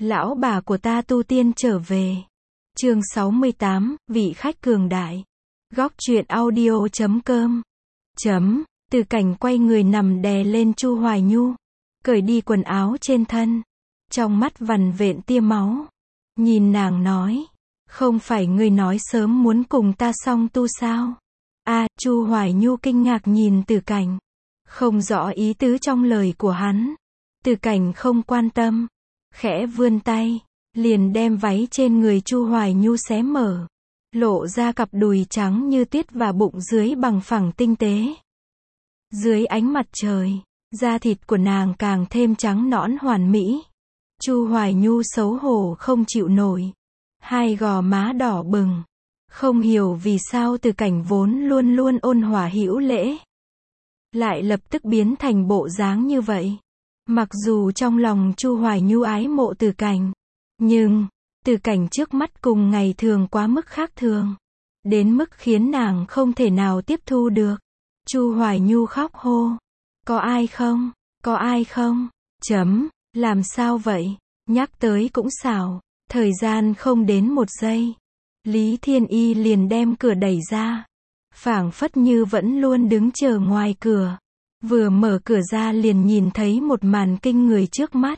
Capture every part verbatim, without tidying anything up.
Lão bà của ta tu tiên trở về. Chương sáu mươi tám, vị khách cường đại. Góc truyện audio chấm com. Chấm, Từ Cảnh quay người nằm đè lên Chu Hoài Nhu, cởi đi quần áo trên thân, trong mắt vằn vện tia máu. Nhìn nàng nói, không phải ngươi nói sớm muốn cùng ta song tu sao? A, à, Chu Hoài Nhu kinh ngạc nhìn Từ Cảnh, không rõ ý tứ trong lời của hắn. Từ Cảnh không quan tâm, khẽ vươn tay, liền đem váy trên người Chu Hoài Nhu xé mở, lộ ra cặp đùi trắng như tuyết và bụng dưới bằng phẳng tinh tế. Dưới ánh mặt trời, da thịt của nàng càng thêm trắng nõn hoàn mỹ. Chu Hoài Nhu xấu hổ không chịu nổi, hai gò má đỏ bừng, không hiểu vì sao Từ Cảnh vốn luôn luôn ôn hòa hữu lễ, lại lập tức biến thành bộ dáng như vậy. Mặc dù trong lòng Chu Hoài Nhu ái mộ Từ Cảnh, nhưng Từ Cảnh trước mắt cùng ngày thường quá mức khác thường, đến mức khiến nàng không thể nào tiếp thu được. Chu Hoài Nhu khóc hô, có ai không, có ai không, chấm, làm sao vậy, nhắc tới cũng xảo. Thời gian không đến một giây, Lý Thiên Y liền đem cửa đẩy ra, phảng phất như vẫn luôn đứng chờ ngoài cửa. Vừa mở cửa ra liền nhìn thấy một màn kinh người trước mắt.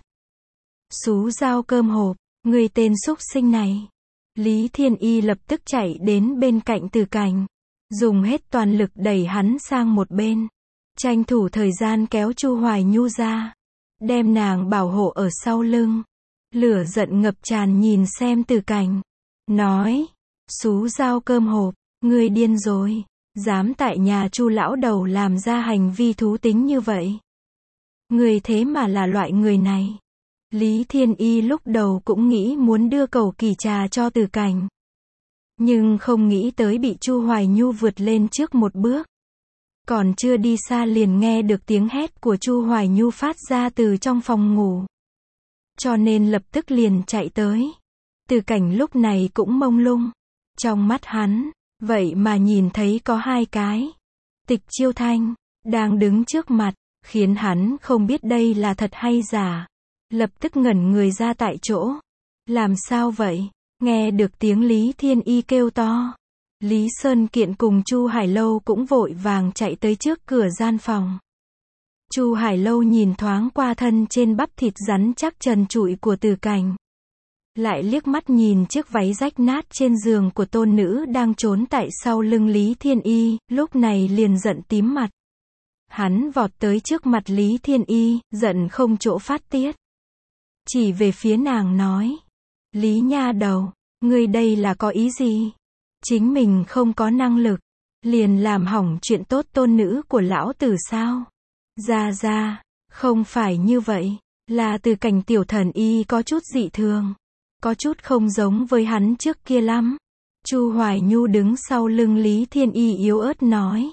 Xú dao cơm hộp, người tên xúc sinh này. Lý Thiên Y lập tức chạy đến bên cạnh Từ Cảnh, dùng hết toàn lực đẩy hắn sang một bên, tranh thủ thời gian kéo Chu Hoài Nhu ra, đem nàng bảo hộ ở sau lưng. Lửa giận ngập tràn nhìn xem Từ Cảnh, nói, xú dao cơm hộp, ngươi điên rồi, dám tại nhà Chu lão đầu làm ra hành vi thú tính như vậy. Ngươi thế mà là loại người này. Lý Thiên Y lúc đầu cũng nghĩ muốn đưa cầu kỳ trà cho Từ Cảnh, nhưng không nghĩ tới bị Chu Hoài Nhu vượt lên trước một bước. Còn chưa đi xa liền nghe được tiếng hét của Chu Hoài Nhu phát ra từ trong phòng ngủ, cho nên lập tức liền chạy tới. Từ Cảnh lúc này cũng mông lung, trong mắt hắn, vậy mà nhìn thấy có hai cái Tịch Chiêu Thanh đang đứng trước mặt, khiến hắn không biết đây là thật hay giả, lập tức ngẩn người ra tại chỗ. Làm sao vậy? Nghe được tiếng Lý Thiên Y kêu to, Lý Sơn Kiện cùng Chu Hải Lâu cũng vội vàng chạy tới trước cửa gian phòng. Chu Hải Lâu nhìn thoáng qua thân trên bắp thịt rắn chắc trần trụi của Từ Cảnh, lại liếc mắt nhìn chiếc váy rách nát trên giường của tôn nữ đang trốn tại sau lưng Lý Thiên Y, lúc này liền giận tím mặt. Hắn vọt tới trước mặt Lý Thiên Y, giận không chỗ phát tiết, chỉ về phía nàng nói, Lý nha đầu, ngươi đây là có ý gì? Chính mình không có năng lực, liền làm hỏng chuyện tốt tôn nữ của lão tử sao? Ra ra, không phải như vậy, là Từ Cảnh tiểu thần y có chút dị thường, có chút không giống với hắn trước kia lắm. Chu Hoài Nhu đứng sau lưng Lý Thiên Y yếu ớt nói.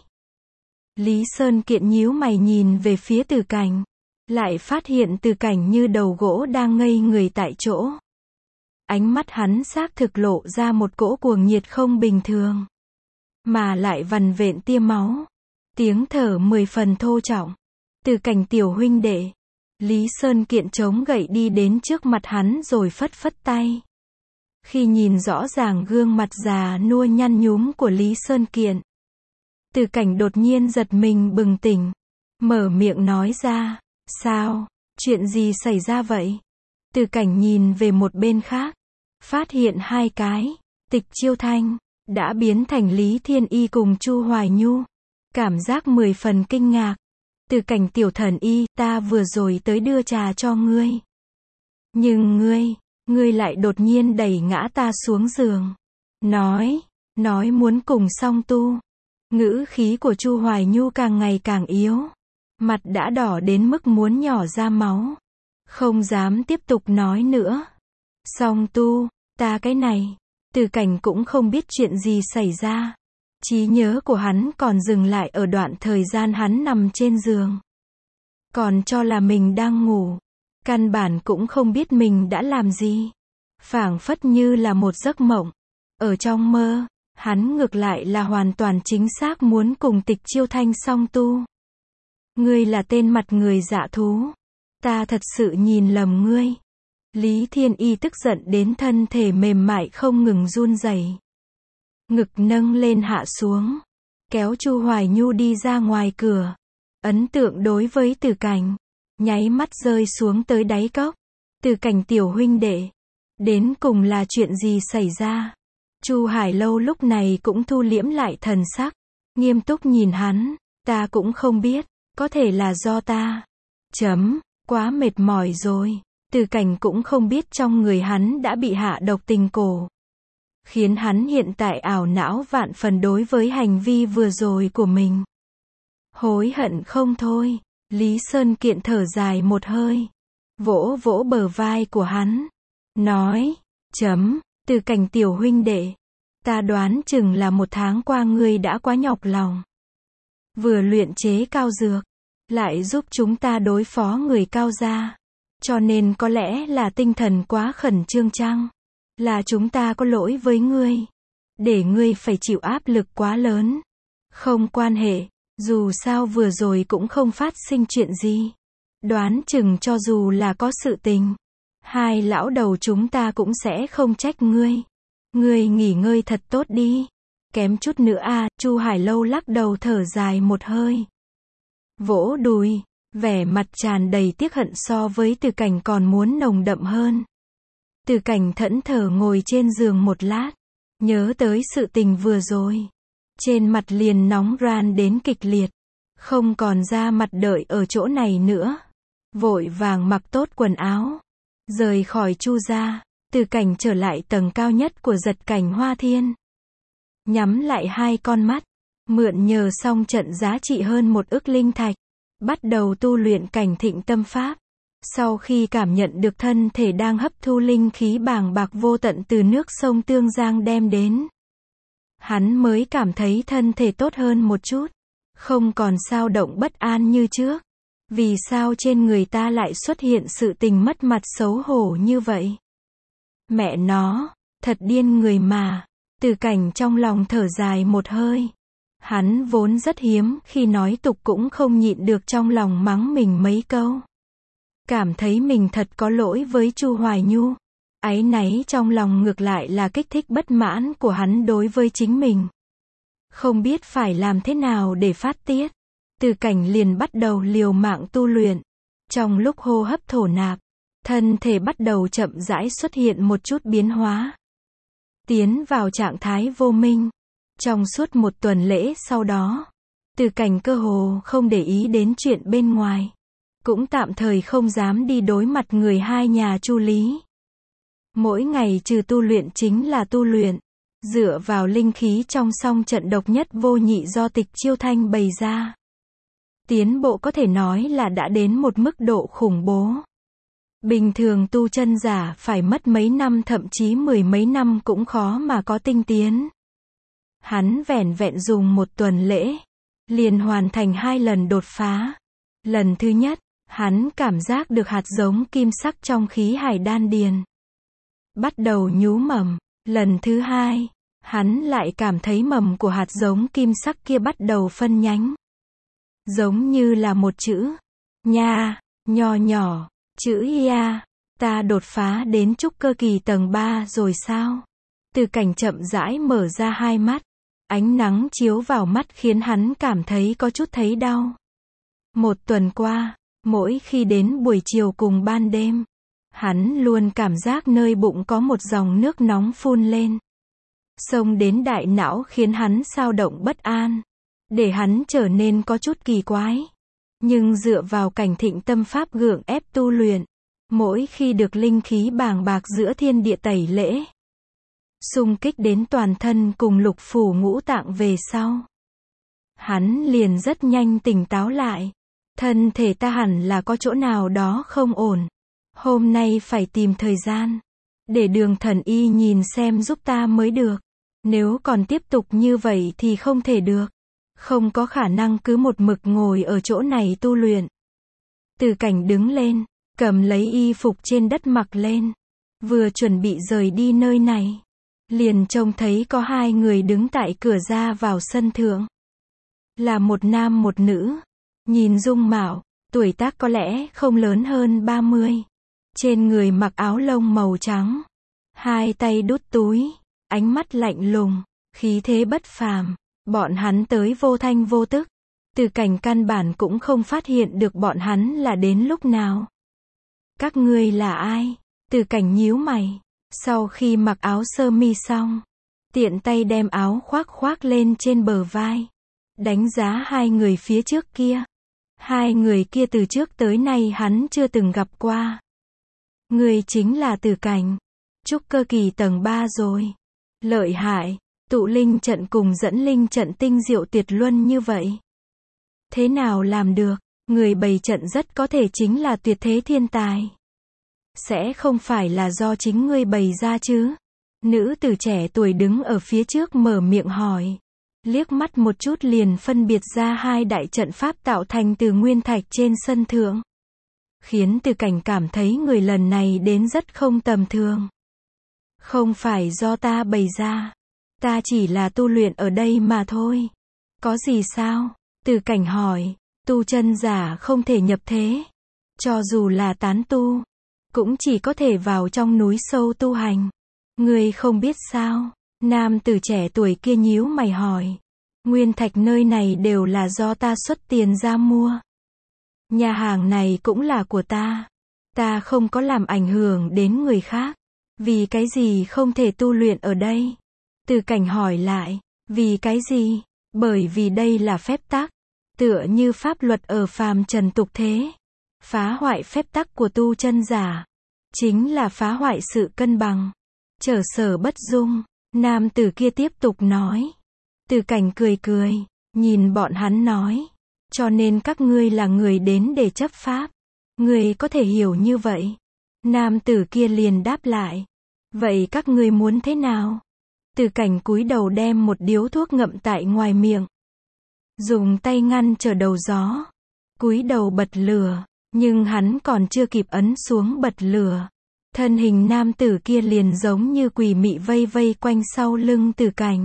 Lý Sơn Kiện nhíu mày nhìn về phía Từ Cảnh, lại phát hiện Từ Cảnh như đầu gỗ đang ngây người tại chỗ. Ánh mắt hắn xác thực lộ ra một cỗ cuồng nhiệt không bình thường, mà lại vằn vện tia máu, tiếng thở mười phần thô trọng. Từ Cảnh tiểu huynh đệ. Lý Sơn Kiện chống gậy đi đến trước mặt hắn rồi phất phất tay. Khi nhìn rõ ràng gương mặt già nua nhăn nhúm của Lý Sơn Kiện, Từ Cảnh đột nhiên giật mình bừng tỉnh, mở miệng nói ra, sao, chuyện gì xảy ra vậy? Từ Cảnh nhìn về một bên khác, phát hiện hai cái Tịch Chiêu Thanh đã biến thành Lý Thiên Y cùng Chu Hoài Nhu, cảm giác mười phần kinh ngạc. Từ Cảnh tiểu thần y, ta vừa rồi tới đưa trà cho ngươi, nhưng ngươi, ngươi lại đột nhiên đẩy ngã ta xuống giường, nói, nói muốn cùng song tu. Ngữ khí của Chu Hoài Nhu càng ngày càng yếu, mặt đã đỏ đến mức muốn nhỏ ra máu, không dám tiếp tục nói nữa. Song tu, ta cái này, Từ Cảnh cũng không biết chuyện gì xảy ra. Trí nhớ của hắn còn dừng lại ở đoạn thời gian hắn nằm trên giường, còn cho là mình đang ngủ, căn bản cũng không biết mình đã làm gì, phảng phất như là một giấc mộng. Ở trong mơ, hắn ngược lại là hoàn toàn chính xác muốn cùng Tịch Chiêu Thanh song tu. Ngươi là tên mặt người dạ thú, ta thật sự nhìn lầm ngươi. Lý Thiên Y tức giận đến thân thể mềm mại không ngừng run rẩy. Ngực nâng lên hạ xuống, kéo Chu Hoài Nhu đi ra ngoài cửa. Ấn tượng đối với Từ Cảnh, nháy mắt rơi xuống tới đáy cốc. Từ Cảnh tiểu huynh đệ, đến cùng là chuyện gì xảy ra? Chu Hải Lâu lúc này cũng thu liễm lại thần sắc, nghiêm túc nhìn hắn, ta cũng không biết, có thể là do ta. Chấm, quá mệt mỏi rồi. Từ Cảnh cũng không biết trong người hắn đã bị hạ độc tình cổ, khiến hắn hiện tại ảo não vạn phần đối với hành vi vừa rồi của mình. Hối hận không thôi. Lý Sơn Kiện thở dài một hơi, vỗ vỗ bờ vai của hắn, nói, chấm, Từ Cảnh tiểu huynh đệ, ta đoán chừng là một tháng qua ngươi đã quá nhọc lòng. Vừa luyện chế cao dược, lại giúp chúng ta đối phó người Cao gia, cho nên có lẽ là tinh thần quá khẩn trương chăng? Là chúng ta có lỗi với ngươi, để ngươi phải chịu áp lực quá lớn. Không quan hệ, dù sao vừa rồi cũng không phát sinh chuyện gì. Đoán chừng cho dù là có sự tình, hai lão đầu chúng ta cũng sẽ không trách ngươi. Ngươi nghỉ ngơi thật tốt đi. Kém chút nữa à, Chu Hải Lâu lắc đầu thở dài một hơi. Vỗ đùi, vẻ mặt tràn đầy tiếc hận so với Từ Cảnh còn muốn nồng đậm hơn. Từ Cảnh thẫn thờ ngồi trên giường một lát, nhớ tới sự tình vừa rồi. Trên mặt liền nóng ran đến kịch liệt, không còn ra mặt đợi ở chỗ này nữa. Vội vàng mặc tốt quần áo, rời khỏi Chu gia. Từ Cảnh trở lại tầng cao nhất của Giật Cảnh Hoa Thiên. Nhắm lại hai con mắt, mượn nhờ xong trận giá trị hơn một ức linh thạch, bắt đầu tu luyện Cảnh Thịnh Tâm Pháp. Sau khi cảm nhận được thân thể đang hấp thu linh khí bàng bạc vô tận từ nước sông Tương Giang đem đến, hắn mới cảm thấy thân thể tốt hơn một chút, không còn xao động bất an như trước. Vì sao trên người ta lại xuất hiện sự tình mất mặt xấu hổ như vậy? Mẹ nó, thật điên người mà. Từ Cảnh trong lòng thở dài một hơi. Hắn vốn rất hiếm khi nói tục cũng không nhịn được trong lòng mắng mình mấy câu. Cảm thấy mình thật có lỗi với Chu Hoài Nhu. Áy náy trong lòng ngược lại là kích thích bất mãn của hắn đối với chính mình. Không biết phải làm thế nào để phát tiết. Từ Cảnh liền bắt đầu liều mạng tu luyện. Trong lúc hô hấp thổ nạp, thân thể bắt đầu chậm rãi xuất hiện một chút biến hóa. Tiến vào trạng thái vô minh. Trong suốt một tuần lễ sau đó, Từ Cảnh cơ hồ không để ý đến chuyện bên ngoài. Cũng tạm thời không dám đi đối mặt người hai nhà Chu Lý. Mỗi ngày trừ tu luyện chính là tu luyện. Dựa vào linh khí trong song trận độc nhất vô nhị do Tịch Chiêu Thanh bày ra. Tiến bộ có thể nói là đã đến một mức độ khủng bố. Bình thường tu chân giả phải mất mấy năm thậm chí mười mấy năm cũng khó mà có tinh tiến. Hắn vẻn vẹn dùng một tuần lễ, liền hoàn thành hai lần đột phá. Lần thứ nhất, hắn cảm giác được hạt giống kim sắc trong khí hải đan điền bắt đầu nhú mầm. Lần thứ hai, hắn lại cảm thấy mầm của hạt giống kim sắc kia bắt đầu phân nhánh. Giống như là một chữ nha, nho nhỏ, chữ ia. Ta đột phá đến trúc cơ kỳ tầng ba rồi sao? Từ Cảnh chậm rãi mở ra hai mắt. Ánh nắng chiếu vào mắt khiến hắn cảm thấy có chút thấy đau. Một tuần qua, mỗi khi đến buổi chiều cùng ban đêm, hắn luôn cảm giác nơi bụng có một dòng nước nóng phun lên. Xông đến đại não khiến hắn xao động bất an. Để hắn trở nên có chút kỳ quái. Nhưng dựa vào Cảnh Thịnh Tâm Pháp gượng ép tu luyện, mỗi khi được linh khí bàng bạc giữa thiên địa tẩy lễ, xung kích đến toàn thân cùng lục phủ ngũ tạng về sau, hắn liền rất nhanh tỉnh táo lại. Thân thể ta hẳn là có chỗ nào đó không ổn. Hôm nay phải tìm thời gian để Đường thần y nhìn xem giúp ta mới được. Nếu còn tiếp tục như vậy thì không thể được. Không có khả năng cứ một mực ngồi ở chỗ này tu luyện. Từ Cảnh đứng lên, cầm lấy y phục trên đất mặc lên. Vừa chuẩn bị rời đi nơi này, liền trông thấy có hai người đứng tại cửa ra vào sân thượng. Là một nam một nữ. Nhìn dung mạo, tuổi tác có lẽ không lớn hơn ba mươi. Trên người mặc áo lông màu trắng. Hai tay đút túi. Ánh mắt lạnh lùng. Khí thế bất phàm. Bọn hắn tới vô thanh vô tức. Từ Cảnh căn bản cũng không phát hiện được bọn hắn là đến lúc nào. Các ngươi là ai? Từ Cảnh nhíu mày. Sau khi mặc áo sơ mi xong, tiện tay đem áo khoác khoác lên trên bờ vai. Đánh giá hai người phía trước kia. Hai người kia từ trước tới nay hắn chưa từng gặp qua. Người chính là Từ Cảnh. Trúc cơ kỳ tầng ba rồi. Lợi hại. Tụ linh trận cùng dẫn linh trận tinh diệu tuyệt luân như vậy. Thế nào làm được? Người bày trận rất có thể chính là tuyệt thế thiên tài. Sẽ không phải là do chính ngươi bày ra chứ? Nữ tử trẻ tuổi đứng ở phía trước mở miệng hỏi. Liếc mắt một chút liền phân biệt ra hai đại trận pháp tạo thành từ nguyên thạch trên sân thượng. Khiến Từ Cảnh cảm thấy người lần này đến rất không tầm thường. Không phải do ta bày ra. Ta chỉ là tu luyện ở đây mà thôi. Có gì sao? Từ Cảnh hỏi. Tu chân giả không thể nhập thế. Cho dù là tán tu, cũng chỉ có thể vào trong núi sâu tu hành. Ngươi không biết sao? Nam tử trẻ tuổi kia nhíu mày hỏi. Nguyên thạch nơi này đều là do ta xuất tiền ra mua. Nhà hàng này cũng là của ta. Ta không có làm ảnh hưởng đến người khác. Vì cái gì không thể tu luyện ở đây? Từ Cảnh hỏi lại. Vì cái gì? Bởi vì đây là phép tắc. Tựa như pháp luật ở phàm trần tục thế. Phá hoại phép tắc của tu chân giả. Chính là phá hoại sự cân bằng. Trở sở bất dung. Nam tử kia tiếp tục nói. Từ Cảnh cười cười. Nhìn bọn hắn nói. Cho nên các ngươi là người đến để chấp pháp. Ngươi có thể hiểu như vậy. Nam tử kia liền đáp lại. Vậy các ngươi muốn thế nào? Từ Cảnh cúi đầu đem một điếu thuốc ngậm tại ngoài miệng. Dùng tay ngăn trở đầu gió. Cúi đầu bật lửa. Nhưng hắn còn chưa kịp ấn xuống bật lửa. Thân hình nam tử kia liền giống như quỷ mị vây vây quanh sau lưng Từ Cảnh.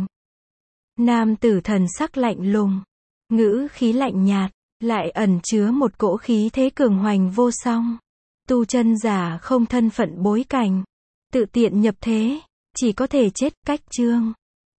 Nam tử thần sắc lạnh lùng. Ngữ khí lạnh nhạt. Lại ẩn chứa một cỗ khí thế cường hoành vô song. Tu chân giả không thân phận bối cảnh. Tự tiện nhập thế. Chỉ có thể chết cách chương.